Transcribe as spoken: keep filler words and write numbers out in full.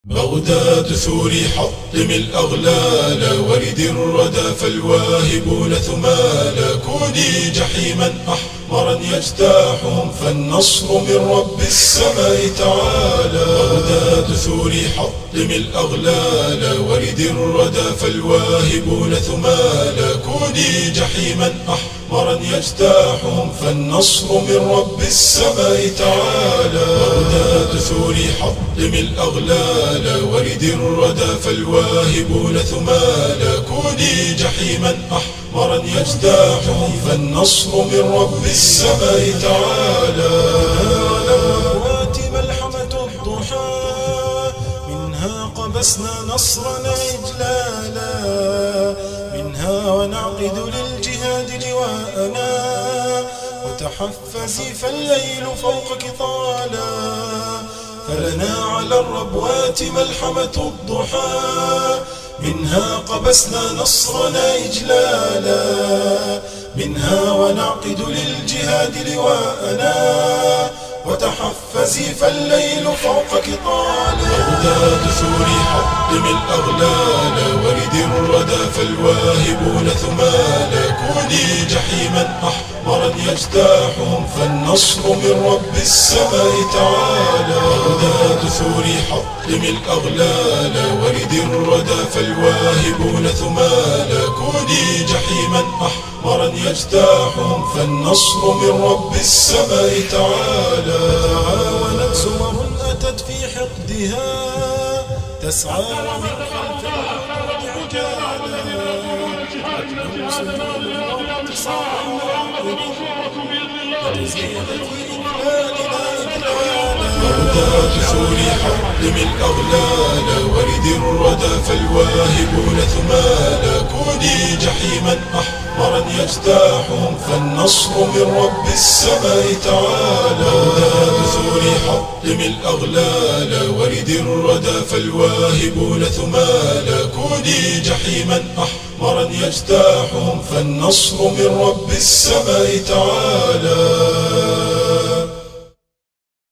بغداد ثوري حطم الأغلال، ورد الردى فالواهبون ثمالا، كوني جحيما أحمرا يجتاحهم، فالنصر من رب السماء تعالى. بغداد ثوري حطم الأغلال، ورد الردى فالواهبون ثمالا، كوني جحيما أحمرا يجتاحهم، فالنصر من رب السماء تعالى. بغداد ثوري حطم الأغلال، ورد الردى فالواهبون ثمالا، كوني جحيما أحمرا يجتاحهم، فالنصر من رب السماء تعالى. الروات ملحمة الضحى، منها قبسنا نصرنا إجلالا، منها ونعقد للجهاد لواءنا، وتحفزي فالليل فوقك طالا، فلنا على الربوات ملحمة الضحى، منها قبسنا نصرنا إجلالا، منها ونعقد للجهاد لواءنا، وتحفزي فالليل فوقك طالا. بغداد ثوري حطم الأغلال، ورد الردى فالواهبون ثمالا، كوني جحيما أحمرا يجتاحهم، فالنصر من رب السماء تعالى. بغداد ثوري حطم الأغلال، ورد الردى فالواهبون ثمالا، كوني جحيما أحمرا يجتاحهم، فالنصر من رب السماء تعالى. تعاونت سور أتت في حقدها، تسعى ومن خلف العقود عجالا، أتلو سبيل الانتصار وتزيد في إقبالنا إقلالا. بغداد ثوري حطم الأغلال، ورد الردى فالواهبون ثمالا، كوني جحيما أحمرا يجتاحهم، فالنصر من رب السماء تعالى. بغداد ثوري حطم الأغلال، ورد الردى فالواهبون ثمالا، كوني جحيما أحمرا يجتاحهم، فالنصر من رب السماء تعالى.